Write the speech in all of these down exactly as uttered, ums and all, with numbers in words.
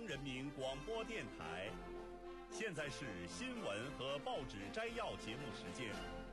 人民广播电台。现在是新闻和报纸摘要节目时间。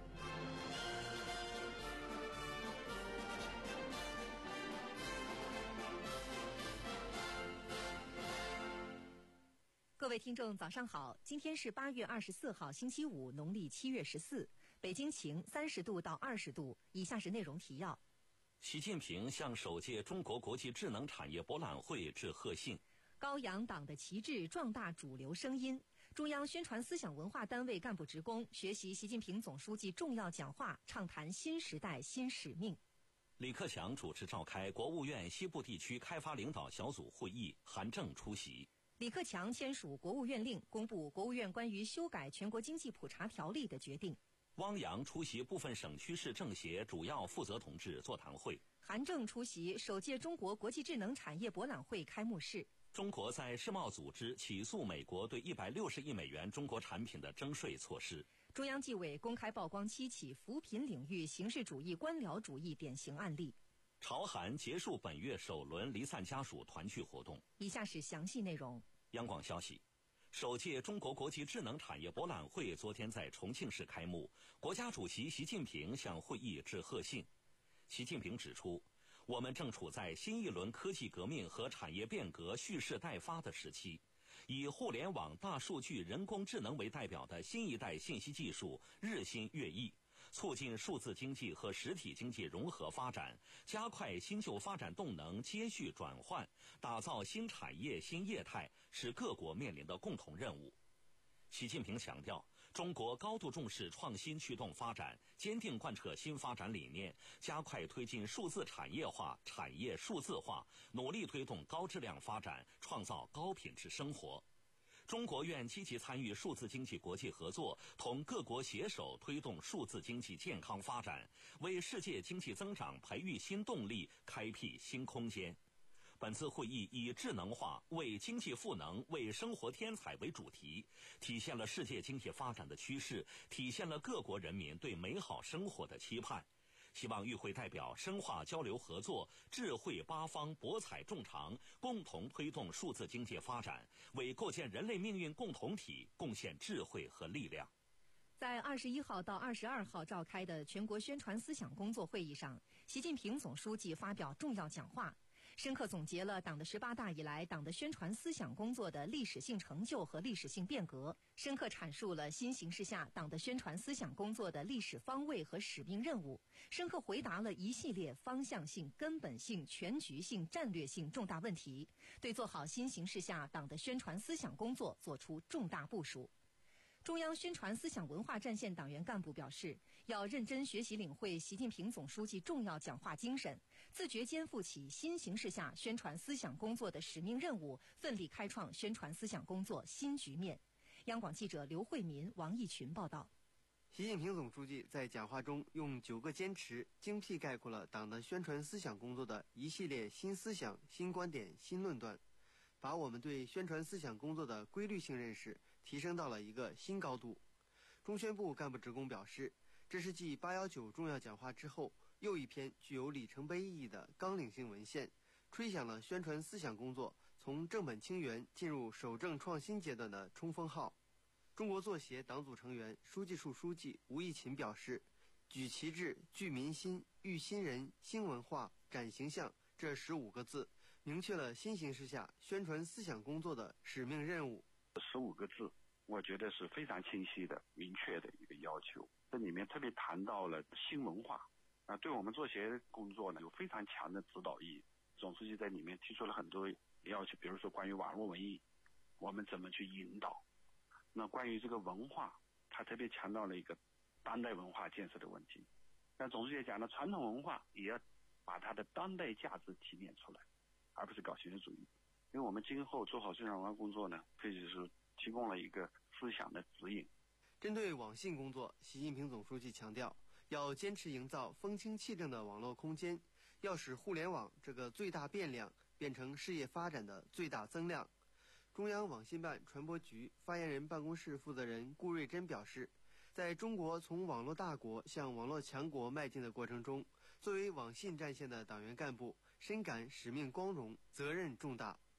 各位听众早上好，今天是八月二十四号星期五，农历七月十四，北京晴，三十度到二十度。以下是内容提要。 习近平向首届中国国际智能产业博览会致贺信。 高扬党的旗帜，壮大主流声音。中央宣传思想文化单位干部职工学习习近平总书记重要讲话，畅谈新时代新使命。 李克强主持召开国务院西部地区开发领导小组会议，韩正出席。 李克强签署国务院令，公布国务院关于修改全国经济普查条例的决定。 汪洋出席部分省区市政协主要负责同志座谈会。 韩正出席首届中国国际智能产业博览会开幕式。 中国在世贸组织起诉美国对一百六十亿美元中国产品的征税措施。 中央纪委公开曝光七起扶贫领域形式主义官僚主义典型案例。 朝韩结束本月首轮离散家属团聚活动。 以下是详细内容。 央广消息，首届中国国际智能产业博览会昨天在重庆市开幕，国家主席习近平向会议致贺信。习近平指出，我们正处在新一轮科技革命和产业变革蓄势待发的时期，以互联网、大数据、人工智能为代表的新一代信息技术日新月异，促进数字经济和实体经济融合发展，加快新旧发展动能接续转换，打造新产业新业态，是各国面临的共同任务。习近平强调，中国高度重视创新驱动发展，坚定贯彻新发展理念，加快推进数字产业化、产业数字化，努力推动高质量发展，创造高品质生活。中国愿积极参与数字经济国际合作，同各国携手推动数字经济健康发展，为世界经济增长培育新动力，开辟新空间。本次会议以智能化、为经济赋能、为生活添彩为主题，体现了世界经济发展的趋势，体现了各国人民对美好生活的期盼。希望与会代表深化交流合作，智慧八方，博采众长，共同推动数字经济发展，为构建人类命运共同体贡献智慧和力量。 在二十一号到二十二号召开的全国宣传思想工作会议上，习近平总书记发表重要讲话，深刻总结了党的十八大以来党的宣传思想工作的历史性成就和历史性变革，深刻阐述了新形势下党的宣传思想工作的历史方位和使命任务，深刻回答了一系列方向性、根本性、全局性、战略性重大问题，对做好新形势下党的宣传思想工作作出重大部署。中央宣传思想文化战线党员干部表示，要认真学习领会习近平总书记重要讲话精神，自觉肩负起新形势下宣传思想工作的使命任务，奋力开创宣传思想工作新局面。央广记者刘慧民、王毅群报道。 习近平总书记在讲话中用九个坚持精辟概括了党的宣传思想工作的一系列新思想、新观点、新论断，把我们对宣传思想工作的规律性认识提升到了一个新高度。中宣部干部职工表示，这是继八一九重要讲话之后又一篇具有里程碑意义的纲领性文献，吹响了宣传思想工作从正本清源进入守正创新阶段的冲锋号。中国作协党组成员、书记处书记吴毅勤表示，举旗帜、聚民心、育新人、兴文化、展形象这十五个字，明确了新形势下宣传思想工作的使命任务。 十五个字，我觉得是非常清晰的、明确的一个要求。这里面特别谈到了新文化，啊，对我们作协工作呢有非常强的指导意义。总书记在里面提出了很多要求，比如说关于网络文艺，我们怎么去引导？那关于这个文化，他特别强调了一个当代文化建设的问题。那总书记讲的传统文化也要把它的当代价值提炼出来，而不是搞形式主义。因为我们今后做好宣传文化工作呢，可以是提供了一个思想的指引。 针对网信工作，习近平总书记强调，要坚持营造风清气正的网络空间，要使互联网这个最大变量变成事业发展的最大增量。中央网信办传播局发言人办公室负责人顾瑞珍表示，在中国从网络大国向网络强国迈进的过程中，作为网信战线的党员干部，深感使命光荣，责任重大。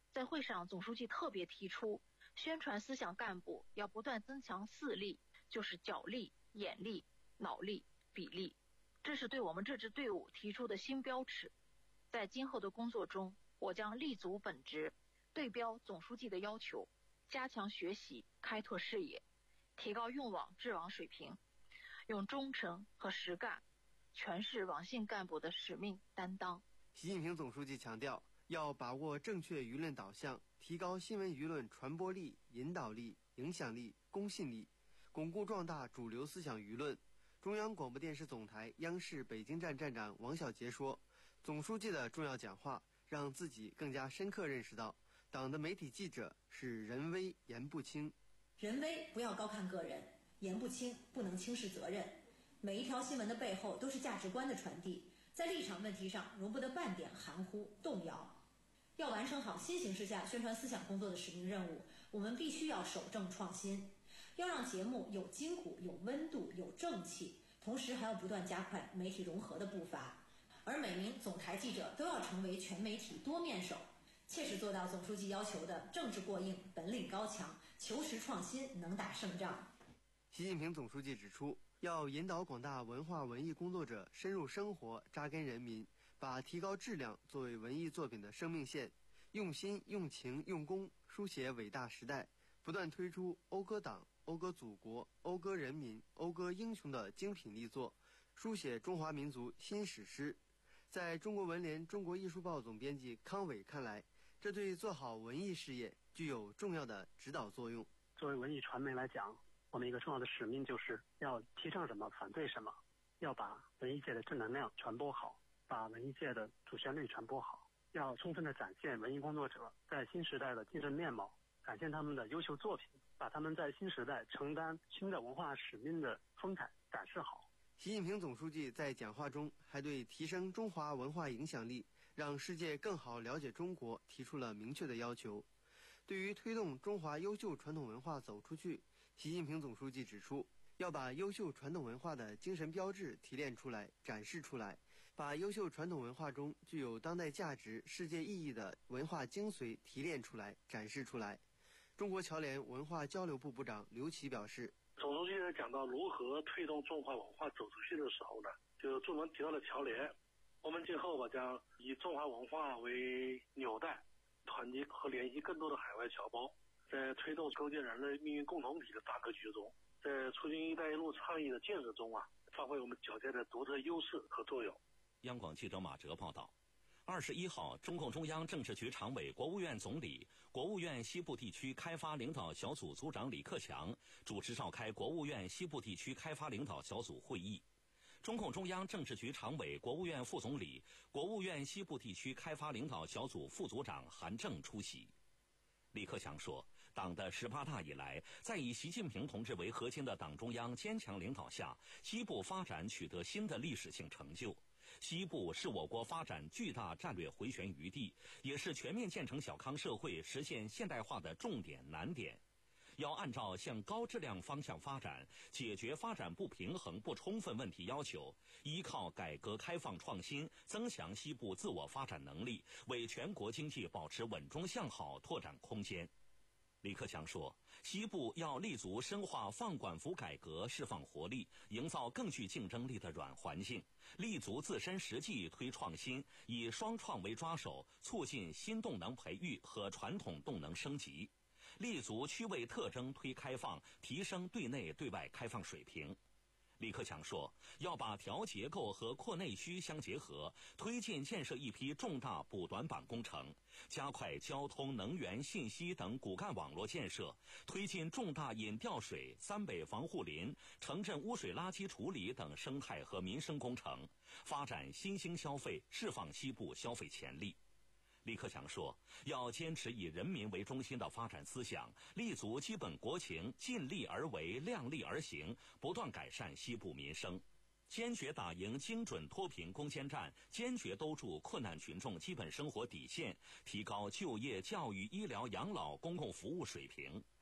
在会上，总书记特别提出，宣传思想干部要不断增强四力，就是脚力、眼力、脑力、笔力，这是对我们这支队伍提出的新标尺。在今后的工作中，我将立足本职，对标总书记的要求，加强学习，开拓视野，提高用网治网水平，用忠诚和实干诠释网信干部的使命担当。 习近平总书记强调，要把握正确舆论导向，提高新闻舆论传播力、引导力、影响力、公信力，巩固壮大主流思想舆论。中央广播电视总台央视北京站站长王小杰说，总书记的重要讲话让自己更加深刻认识到，党的媒体记者是人微言不轻。 人微不要高看个人，言不轻不能轻视责任。每一条新闻的背后都是价值观的传递，在立场问题上容不得半点含糊动摇。要完成好新形势下宣传思想工作的使命任务，我们必须要守正创新，要让节目有筋骨、有温度、有正气，同时还要不断加快媒体融合的步伐。而每名总台记者都要成为全媒体多面手，切实做到总书记要求的政治过硬、本领高强、求实创新，能打胜仗。 习近平总书记指出，要引导广大文化文艺工作者深入生活、扎根人民，把提高质量作为文艺作品的生命线，用心、用情、用功书写伟大时代，不断推出讴歌党、讴歌祖国、讴歌人民、讴歌英雄的精品力作，书写中华民族新史诗。在中国文联中国艺术报总编辑康伟看来，这对做好文艺事业具有重要的指导作用。 作为文艺传媒来讲，我们一个重要的使命就是要提倡什么，反对什么，要把文艺界的正能量传播好，把文艺界的主旋律传播好，要充分的展现文艺工作者在新时代的精神面貌，展现他们的优秀作品，把他们在新时代承担新的文化使命的风采展示好。 习近平总书记在讲话中还对提升中华文化影响力，让世界更好了解中国提出了明确的要求。对于推动中华优秀传统文化走出去，习近平总书记指出，要把优秀传统文化的精神标志提炼出来、展示出来，把优秀传统文化中具有当代价值、世界意义的文化精髓提炼出来、展示出来。中国侨联文化交流部部长刘奇表示， 总书记在讲到如何推动中华文化走出去的时候呢，就专门提到了侨联。我们今后吧将以中华文化为纽带，团结和联系更多的海外侨胞，在推动构建人类命运共同体的大格局中，在促进“一带一路”倡议的建设中啊，发挥我们侨界的独特优势和作用。 央广记者马哲报道。二十一号，中共中央政治局常委、国务院总理、国务院西部地区开发领导小组组长李克强主持召开国务院西部地区开发领导小组会议。中共中央政治局常委、国务院副总理、国务院西部地区开发领导小组副组长韩正出席。李克强说，党的十八大以来，在以习近平同志为核心的党中央坚强领导下，西部发展取得新的历史性成就。西部是我国发展巨大战略回旋余地，也是全面建成小康社会、实现现代化的重点难点。要按照向高质量方向发展，解决发展不平衡不充分问题要求，依靠改革开放创新，增强西部自我发展能力，为全国经济保持稳中向好拓展空间。李克强说，西部要立足深化放管服改革，释放活力，营造更具竞争力的软环境，立足自身实际推创新，以双创为抓手，促进新动能培育和传统动能升级，立足区位特征推开放，提升对内对外开放水平。李克强说，要把调结构和扩内需相结合，推进建设一批重大补短板工程，加快交通、能源、信息等骨干网络建设，推进重大引调水、三北防护林、城镇污水垃圾处理等生态和民生工程，发展新兴消费，释放西部消费潜力。李克强说，要坚持以人民为中心的发展思想，立足基本国情，尽力而为，量力而行，不断改善西部民生，坚决打赢精准脱贫攻坚战，坚决兜住困难群众基本生活底线，提高就业、教育、医疗、养老、公共服务水平。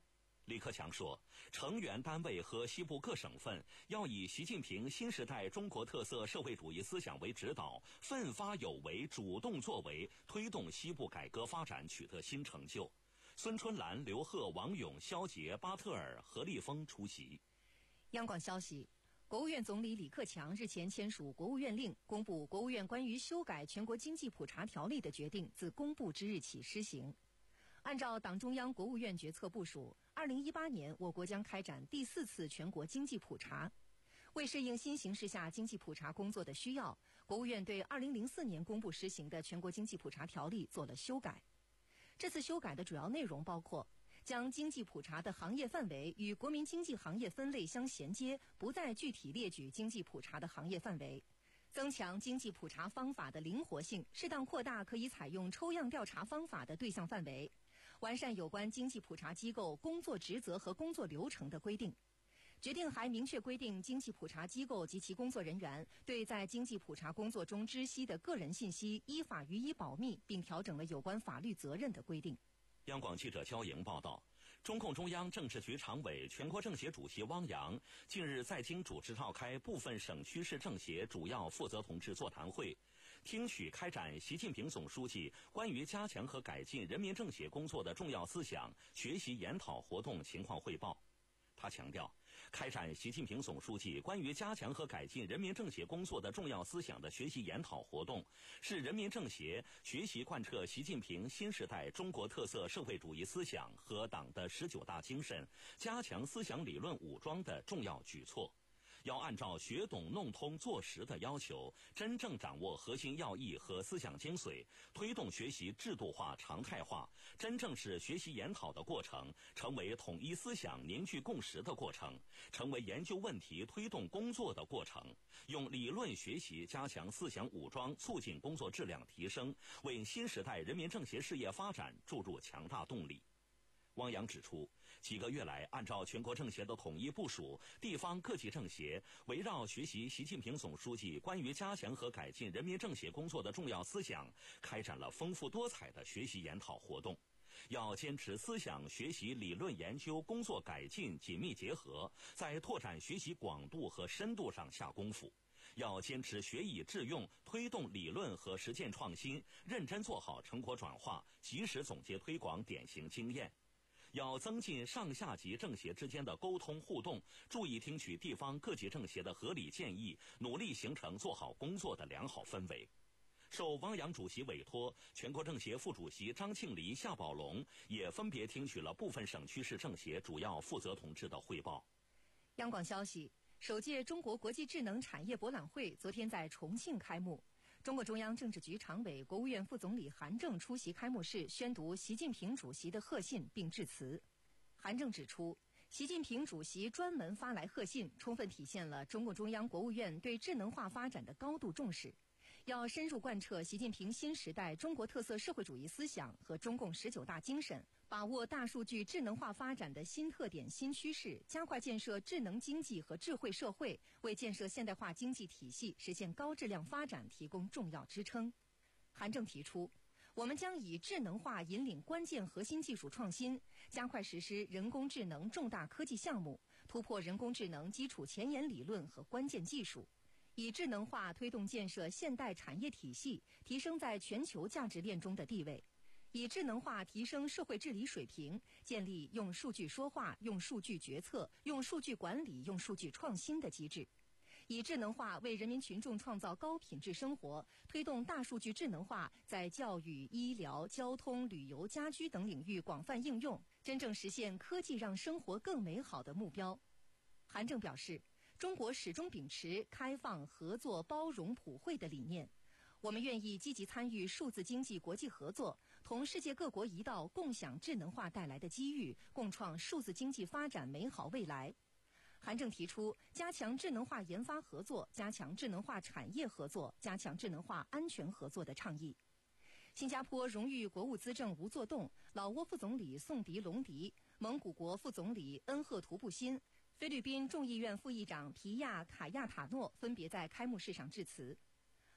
李克强说，成员单位和西部各省份要以习近平新时代中国特色社会主义思想为指导，奋发有为、主动作为，推动西部改革发展取得新成就。孙春兰、刘鹤、王勇、肖捷、巴特尔、何立峰出席。 央广消息，国务院总理李克强日前签署国务院令，公布国务院关于修改全国经济普查条例的决定，自公布之日起施行。按照党中央、国务院决策部署，二零一八年我国将开展第四次全国经济普查。为适应新形势下经济普查工作的需要，国务院对二零零四年公布施行的全国经济普查条例做了修改。这次修改的主要内容包括将经济普查的行业范围与国民经济行业分类相衔接，不再具体列举经济普查的行业范围；增强经济普查方法的灵活性，适当扩大可以采用抽样调查方法的对象范围；完善有关经济普查机构工作职责和工作流程的规定。决定还明确规定经济普查机构及其工作人员对在经济普查工作中知悉的个人信息依法予以保密，并调整了有关法律责任的规定。 央广记者焦莹报道，中共中央政治局常委、全国政协主席汪洋近日在京主持召开部分省区市政协主要负责同志座谈会，听取开展习近平总书记关于加强和改进人民政协工作的重要思想学习研讨活动情况汇报。他强调，开展习近平总书记关于加强和改进人民政协工作的重要思想的学习研讨活动，是人民政协学习贯彻习近平新时代中国特色社会主义思想和党的十九大精神，加强思想理论武装的重要举措。要按照学懂弄通做实的要求，真正掌握核心要义和思想精髓，推动学习制度化、常态化，真正使学习研讨的过程成为统一思想、凝聚共识的过程，成为研究问题、推动工作的过程。用理论学习加强思想武装，促进工作质量提升，为新时代人民政协事业发展注入强大动力。汪洋指出，几个月来，按照全国政协的统一部署，地方各级政协围绕学习习近平总书记关于加强和改进人民政协工作的重要思想，开展了丰富多彩的学习研讨活动。要坚持思想学习理论研究工作改进紧密结合，在拓展学习广度和深度上下功夫。要坚持学以致用，推动理论和实践创新，认真做好成果转化，及时总结推广典型经验。要增进上下级政协之间的沟通互动，注意听取地方各级政协的合理建议，努力形成做好工作的良好氛围。受汪洋主席委托，全国政协副主席张庆黎、夏宝龙也分别听取了部分省区市政协主要负责同志的汇报。 央广消息，首届中国国际智能产业博览会昨天在重庆开幕。中国中央政治局常委、国务院副总理韩正出席开幕式，宣读习近平主席的贺信并致辞。韩正指出，习近平主席专门发来贺信，充分体现了中共中央、国务院对智能化发展的高度重视。要深入贯彻习近平新时代中国特色社会主义思想和中共十九大精神，把握大数据智能化发展的新特点、新趋势，加快建设智能经济和智慧社会，为建设现代化经济体系、实现高质量发展提供重要支撑。韩正提出，我们将以智能化引领关键核心技术创新，加快实施人工智能重大科技项目，突破人工智能基础前沿理论和关键技术，以智能化推动建设现代产业体系，提升在全球价值链中的地位；以智能化提升社会治理水平，建立用数据说话、用数据决策、用数据管理、用数据创新的机制；以智能化为人民群众创造高品质生活，推动大数据智能化在教育、医疗、交通、旅游、家居等领域广泛应用，真正实现科技让生活更美好的目标。韩正表示，中国始终秉持开放、合作、包容、普惠的理念。我们愿意积极参与数字经济国际合作，同世界各国一道共享智能化带来的机遇，共创数字经济发展美好未来。韩正提出，加强智能化研发合作，加强智能化产业合作，加强智能化安全合作的倡议。新加坡荣誉国务资政吴作栋、老挝副总理宋迪龙迪、蒙古国副总理恩赫图布辛、菲律宾众议院副议长皮亚卡亚塔诺分别在开幕式上致辞。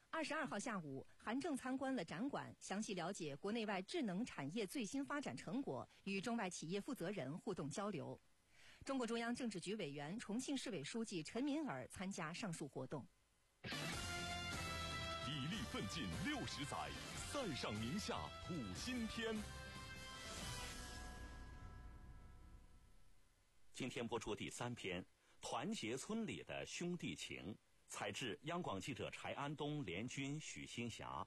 二十二号下午，韩正参观了展馆，详细了解国内外智能产业最新发展成果，与中外企业负责人互动交流。中国中央政治局委员、重庆市委书记陈敏尔参加上述活动。 砥砺奋进六十载，塞上宁夏谱新篇。 今天播出第三篇《团结村里的兄弟情》，采自央广记者柴安东、连军、许新霞。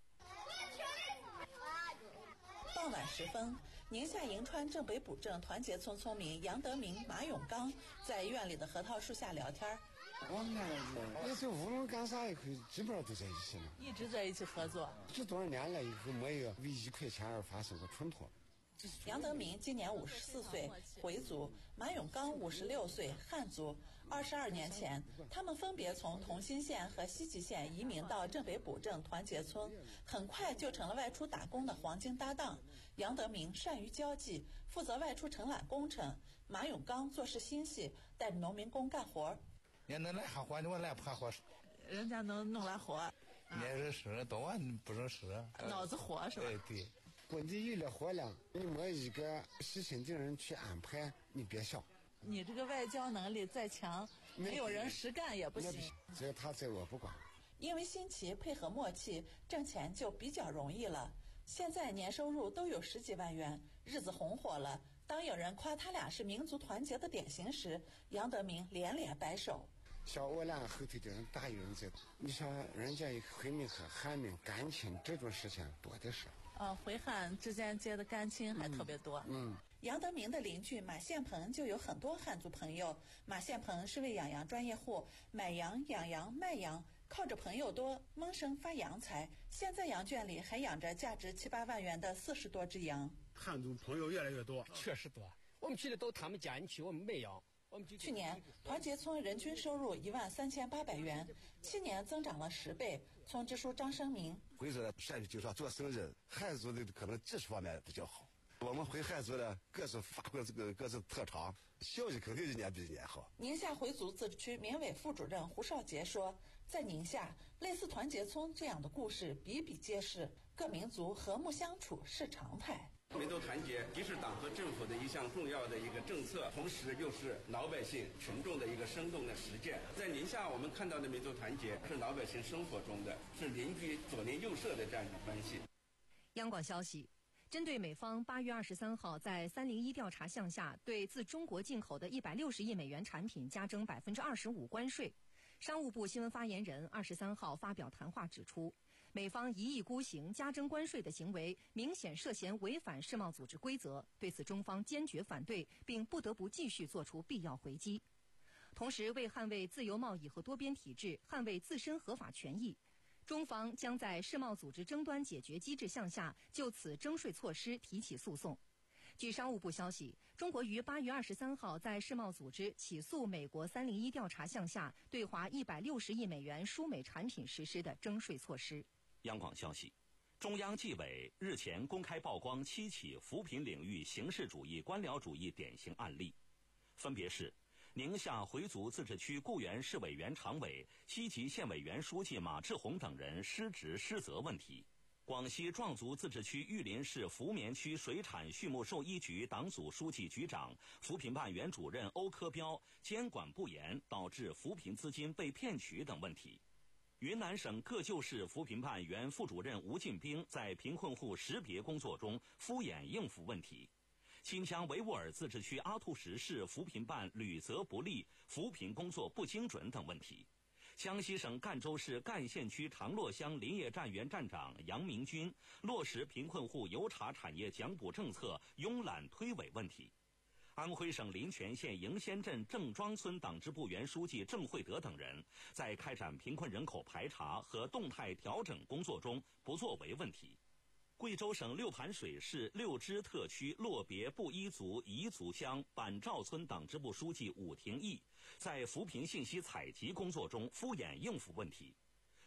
傍晚时分，宁夏银川镇北堡镇团结村村民杨德明、马永刚在院里的核桃树下聊天。 我们俩也是无论干啥也可以，基本上都在一起了， 一直在一起合作。 这多少年来以后，没有为一块钱而发生过冲突。 杨德明今年五十四岁，回族；马永刚五十六岁，汉族。二十二年前，他们分别从同心县和西吉县移民到镇北堡镇团结村，很快就成了外出打工的黄金搭档。杨德明善于交际，负责外出承揽工程；马永刚做事心细，带着农民工干活。 人能来哈活，我来怕活， 人家能弄来活。 你认识，多晚不认识， 脑子活是吧？ 对对。 本地有了活量，你没一个细心的人去安排，你别想。 你这个外交能力再强，没有人实干也不行。 只有他在我不管。 因为新奇配合默契，挣钱就比较容易了。现在年收入都有十几万元，日子红火了。当有人夸他俩是民族团结的典型时，杨德明连连摆手。 像我俩后头的人大有人在，你像人家回民和汉民感情这种事情多的是。 呃，回汉之间结的干亲还特别多。 嗯，嗯杨德明的邻居马宪鹏就有很多汉族朋友。马宪鹏是位养羊专业户，买羊、养羊、卖羊，靠着朋友多，闷声发洋财。现在羊圈里还养着价值七八万元的四十多只羊。 汉族朋友越来越多， 确实多。我们去的都他们家，你去我们卖羊。 去年团结村人均收入一万三千八百元，七年增长了十倍。村支书张生明， 回族的善于经商做生意，汉族的可能技术方面比较好。我们回汉族的各自发挥这个各自特长，效益肯定一年比一年好。 宁夏回族自治区民委副主任胡少杰说，在宁夏，类似团结村这样的故事比比皆是，各民族和睦相处是常态。 民族团结既是党和政府的一项重要的一个政策，同时又是老百姓群众的一个生动的实践。在宁夏，我们看到的民族团结是老百姓生活中的，是邻居左邻右舍的这样一种关系。 央广消息，针对美方八月二十三号在三零一调查项下对自中国进口的一百六十亿美元产品加征百分之二十五关税，商务部新闻发言人二十三号发表谈话指出，美方一意孤行加征关税的行为明显涉嫌违反世贸组织规则，对此中方坚决反对，并不得不继续做出必要回击。同时，为捍卫自由贸易和多边体制，捍卫自身合法权益，中方将在世贸组织争端解决机制项下就此征税措施提起诉讼。据商务部消息，中国于八月二十三号在世贸组织起诉美国三零一调查项下对华一百六十亿美元输美产品实施的征税措施。 央广消息，中央纪委日前公开曝光七起扶贫领域形式主义、官僚主义典型案例，分别是宁夏回族自治区固原市委原常委、西吉县委原书记马志红等人失职失责问题；广西壮族自治区玉林市福棉区水产畜牧兽医局党组书记局长、扶贫办原主任欧科彪监管不严，导致扶贫资金被骗取等问题；云南省各旧市扶贫办原副主任吴进兵在贫困户识别工作中敷衍应付问题；新疆维吾尔自治区阿图什市扶贫办履责不力、扶贫工作不精准等问题；江西省赣州市赣县区长乐乡林业站原站长杨明军落实贫困户油茶产业奖补政策慵懒推诿问题；安徽省临泉县迎仙镇郑庄村党支部原书记郑慧德等人在开展贫困人口排查和动态调整工作中不作为问题；贵州省六盘水市六支特区洛别布依族彝族乡板赵村党支部书记武廷义在扶贫信息采集工作中敷衍应付问题；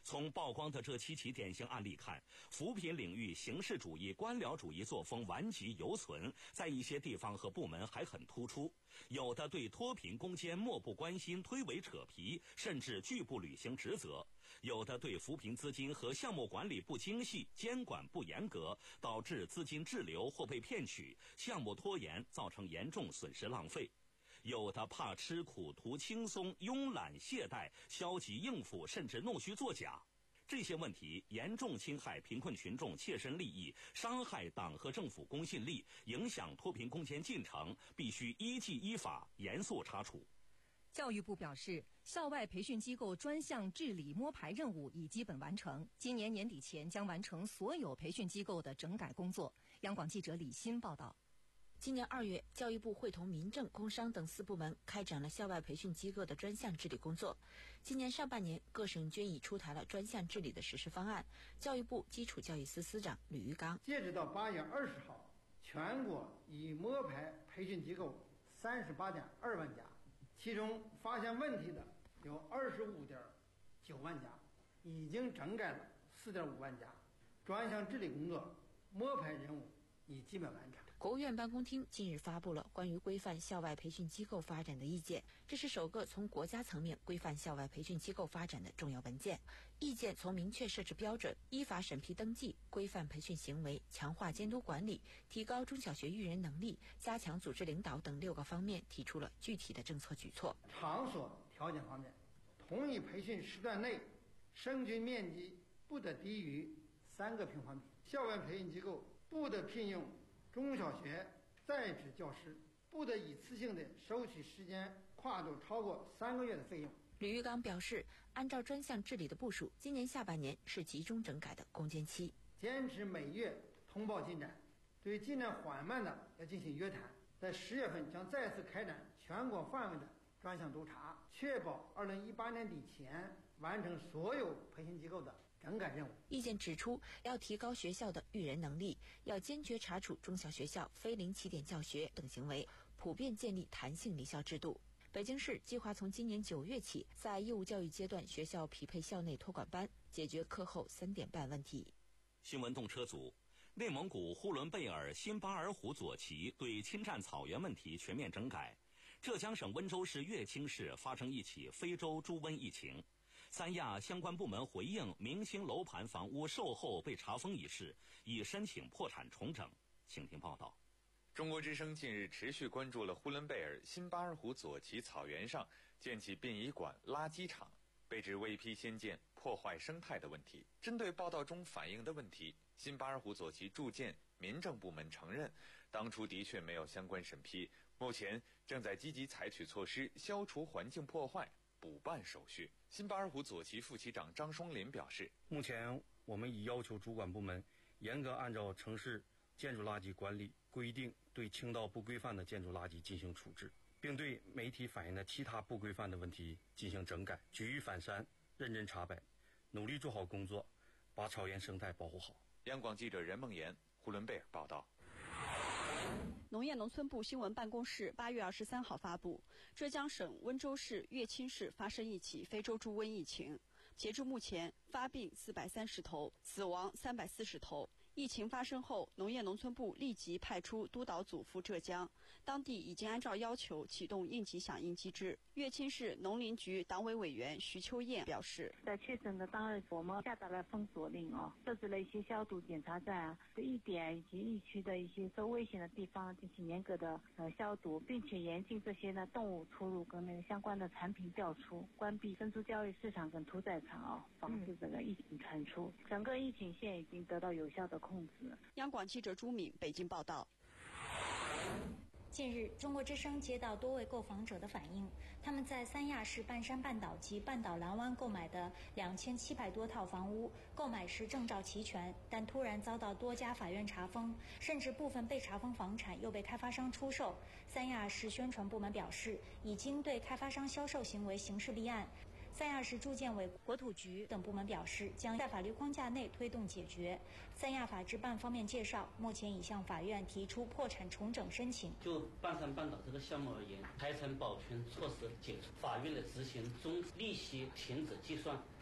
从曝光的这七起典型案例看，扶贫领域形式主义、官僚主义作风顽疾犹存，在一些地方和部门还很突出。有的对脱贫攻坚漠不关心、推诿扯皮，甚至拒不履行职责；有的对扶贫资金和项目管理不精细、监管不严格，导致资金滞留或被骗取，项目拖延，造成严重损失浪费。有的怕吃苦、图轻松、慵懒懈怠、消极应付，甚至弄虚作假。这些问题严重侵害贫困群众切身利益，伤害党和政府公信力，影响脱贫攻坚进程，必须依纪依法严肃查处。 教育部表示，校外培训机构专项治理摸排任务已基本完成，今年年底前将完成所有培训机构的整改工作。央广记者李欣报道。 今年二月，教育部会同民政、工商等四部门开展了校外培训机构的专项治理工作。今年上半年，各省均已出台了专项治理的实施方案。教育部基础教育司司长吕玉刚： 截止到八月二十号，全国已摸排培训机构三十八点二万家，其中发现问题的有二十五点九万家，已经整改了四点五万家，专项治理工作摸排任务已基本完成。 国务院办公厅近日发布了关于规范校外培训机构发展的意见，这是首个从国家层面规范校外培训机构发展的重要文件。意见从明确设置标准、依法审批登记、规范培训行为、强化监督管理、提高中小学育人能力、加强组织领导等六个方面提出了具体的政策举措。 场所条件方面，同一培训时段内生均面积不得低于三个平方米，校外培训机构不得聘用中小学在职教师，不得一次性的收取时间跨度超过三个月的费用。 吕玉刚表示，按照专项治理的部署，今年下半年是集中整改的攻坚期， 坚持每月通报进展，对进展缓慢的要进行约谈。在十月份将再次开展全国范围的专项督查，确保二零一八年底前完成所有培训机构的整改任务。 意见指出，要提高学校的育人能力，要坚决查处中小学校非零起点教学等行为，普遍建立弹性离校制度。北京市计划从今年九月起，在义务教育阶段学校匹配校内托管班，解决课后三点半问题。 新闻动车组，内蒙古呼伦贝尔新巴尔虎左旗对侵占草原问题全面整改。浙江省温州市乐清市发生一起非洲猪瘟疫情。三亚相关部门回应明星楼盘房屋售后被查封一事，已申请破产重整。请听报道。 中国之声近日持续关注了呼伦贝尔新巴尔虎左旗草原上建起殡仪馆、垃圾场，被指未批先建，破坏生态的问题。针对报道中反映的问题，新巴尔虎左旗住建民政部门承认，当初的确没有相关审批，目前正在积极采取措施消除环境破坏，补办手续。新巴尔虎左旗副旗长张双林表示， 目前我们已要求主管部门严格按照城市建筑垃圾管理规定，对倾倒不规范的建筑垃圾进行处置，并对媒体反映的其他不规范的问题进行整改，举一反三，认真查摆，努力做好工作，把草原生态保护好。 央广记者任梦妍，呼伦贝尔报道。 农业农村部新闻办公室八月二十三号发布，浙江省温州市乐清市发生一起非洲猪瘟疫情，截至目前，发病四百三十头，死亡三百四十头。疫情发生后，农业农村部立即派出督导组赴浙江，当地已经按照要求启动应急响应机制。乐清市农林局党委委员徐秋燕表示， 在确诊的当日，我们下达了封锁令哦，设置了一些消毒检查站啊，对疫点以及疫区的一些受危险的地方进行严格的呃消毒，并且严禁这些呢动物出入跟那个相关的产品调出，关闭珍珠交易市场跟屠宰场哦，防止这个疫情传出。整个疫情现已经得到有效的控制。 央广记者朱敏北京报道。 近日，中国之声接到多位购房者的反映，他们在三亚市半山半岛及半岛蓝湾购买的两千七百多套房屋，购买时证照齐全，但突然遭到多家法院查封，甚至部分被查封房产又被开发商出售。三亚市宣传部门表示，已经对开发商销售行为刑事立案。三亚市住建委、国土局等部门表示，将在法律框架内推动解决。三亚法制办方面介绍，目前已向法院提出破产重整申请。 就半山半岛这个项目而言，财产保全措施解除，法院的执行中利息停止计算，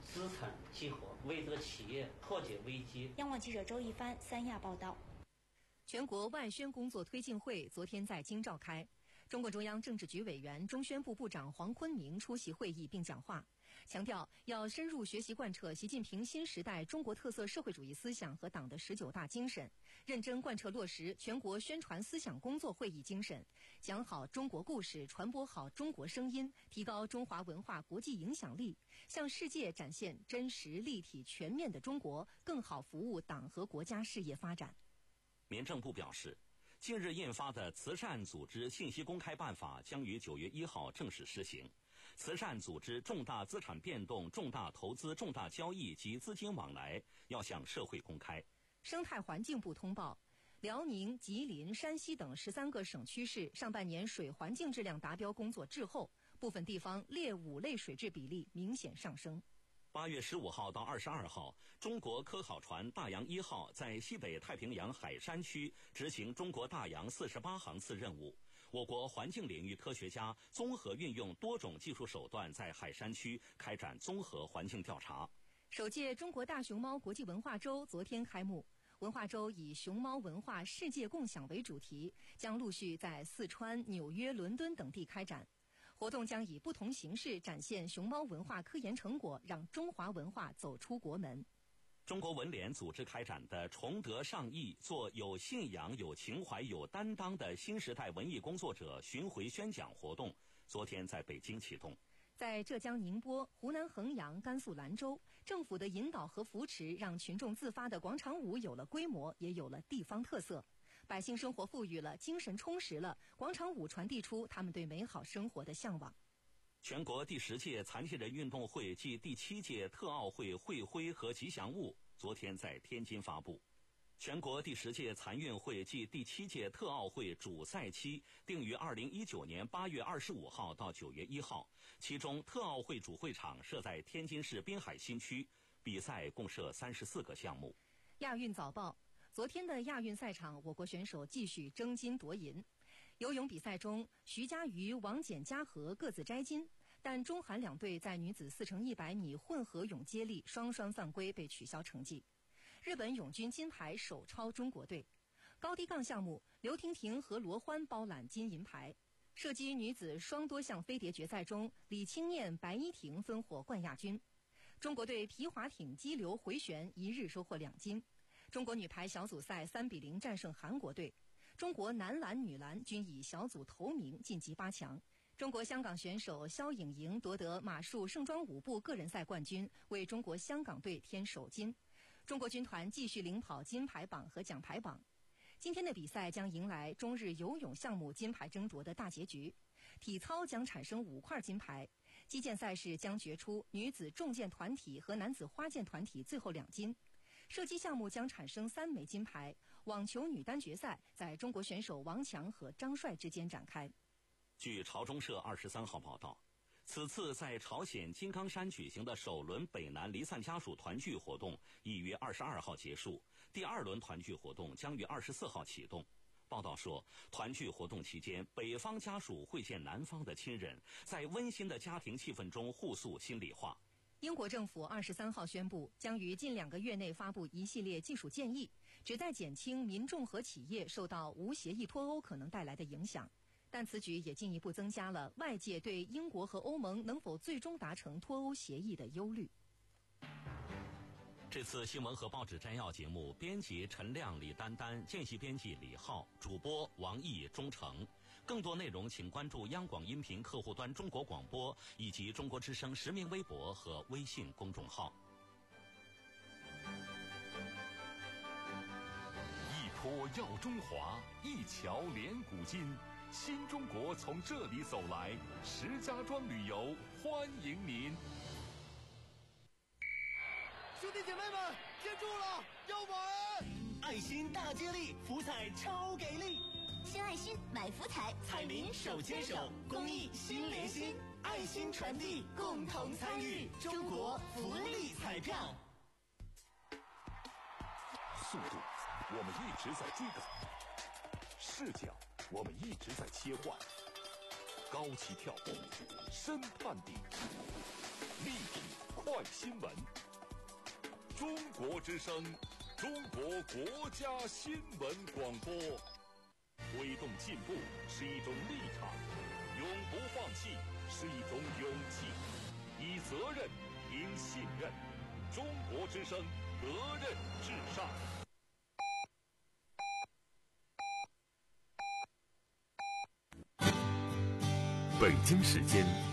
资产激活，为这个企业破解危机。 央广记者周一帆三亚报道。 全国外宣工作推进会昨天在京召开，中共中央政治局委员、中宣部部长黄坤明出席会议并讲话，强调要深入学习贯彻习近平新时代中国特色社会主义思想和党的十九大精神，认真贯彻落实全国宣传思想工作会议精神，讲好中国故事，传播好中国声音，提高中华文化国际影响力，向世界展现真实、立体、全面的中国，更好服务党和国家事业发展。 民政部表示，近日印发的《慈善组织信息公开办法》将于九月一号正式施行。慈善组织重大资产变动、重大投资、重大交易及资金往来要向社会公开。 生态环境部通报，辽宁、吉林、山西等十三个省区市上半年水环境质量达标工作滞后，部分地方劣五类水质比例明显上升。 八月十五号到二十二号，中国科考船大洋一号在西北太平洋海山区执行中国大洋四十八航次任务。我国环境领域科学家综合运用多种技术手段，在海山区开展综合环境调查。 首届中国大熊猫国际文化周昨天开幕，文化周以熊猫文化世界共享为主题，将陆续在四川、纽约、伦敦等地开展。活动将以不同形式展现熊猫文化科研成果，让中华文化走出国门。 中国文联组织开展的崇德尚义，做有信仰、有情怀、有担当的新时代文艺工作者巡回宣讲活动，昨天在北京启动。 在浙江宁波、湖南衡阳、甘肃兰州，政府的引导和扶持，让群众自发的广场舞有了规模，也有了地方特色。百姓生活富裕了，精神充实了，广场舞传递出他们对美好生活的向往。 全国第十届残疾人运动会暨第七届特奥会会徽和吉祥物昨天在天津发布。全国第十届残运会暨第七届特奥会主赛期定于二零一九年八月二十五号到九月一号，其中特奥会主会场设在天津市滨海新区，比赛共设三十四个项目。 亚运早报，昨天的亚运赛场，我国选手继续争金夺银。游泳比赛中，徐嘉余、王简嘉禾各自摘金，但中韩两队在女子四乘一百米混合泳接力双双犯规，被取消成绩。日本泳军金牌首超中国队。高低杠项目，刘婷婷和罗欢包揽金银牌。射击女子双多项飞碟决赛中，李清念、白依婷分获冠亚军。中国队皮划艇激流回旋一日收获两金。中国女排小组赛三比零战胜韩国队。中国男篮、女篮均以小组头名晋级八强。中国香港选手肖颖莹夺得马术盛装舞步个人赛冠军，为中国香港队添首金。中国军团继续领跑金牌榜和奖牌榜。今天的比赛将迎来中日游泳项目金牌争夺的大结局。体操将产生五块金牌。击剑赛事将决出女子重剑团体和男子花剑团体最后两金。射击项目将产生三枚金牌。网球女单决赛在中国选手王强和张帅之间展开。 据朝中社二十三号报道，此次在朝鲜金刚山举行的首轮北南离散家属团聚活动已于二十二号结束，第二轮团聚活动将于二十四号启动。报道说，团聚活动期间，北方家属会见南方的亲人，在温馨的家庭气氛中互诉心里话。 英国政府二十三号宣布，将于近两个月内发布一系列技术建议，旨在减轻民众和企业受到无协议脱欧可能带来的影响。但此举也进一步增加了外界对英国和欧盟能否最终达成脱欧协议的忧虑。 这次新闻和报纸摘要节目，编辑陈亮、李丹丹，见习编辑李浩，主播王毅、钟诚。更多内容请关注央广音频客户端中国广播以及中国之声实名微博和微信公众号。 一坡耀中华，一桥连古今。新中国从这里走来，石家庄旅游欢迎您。 兄弟姐妹们，接住了，要玩！爱心大接力，福彩超给力！ 献爱心，买福彩，彩民手牵手，公益心连心，爱心传递，共同参与，中国福利彩票。 速度，我们一直在追赶；视角，我们一直在切换。高起跳，深探底，立体快新闻。中国之声，中国国家新闻广播。推动进步是一种立场，永不放弃是一种勇气，以责任赢信任。中国之声，责任至上。 北京时间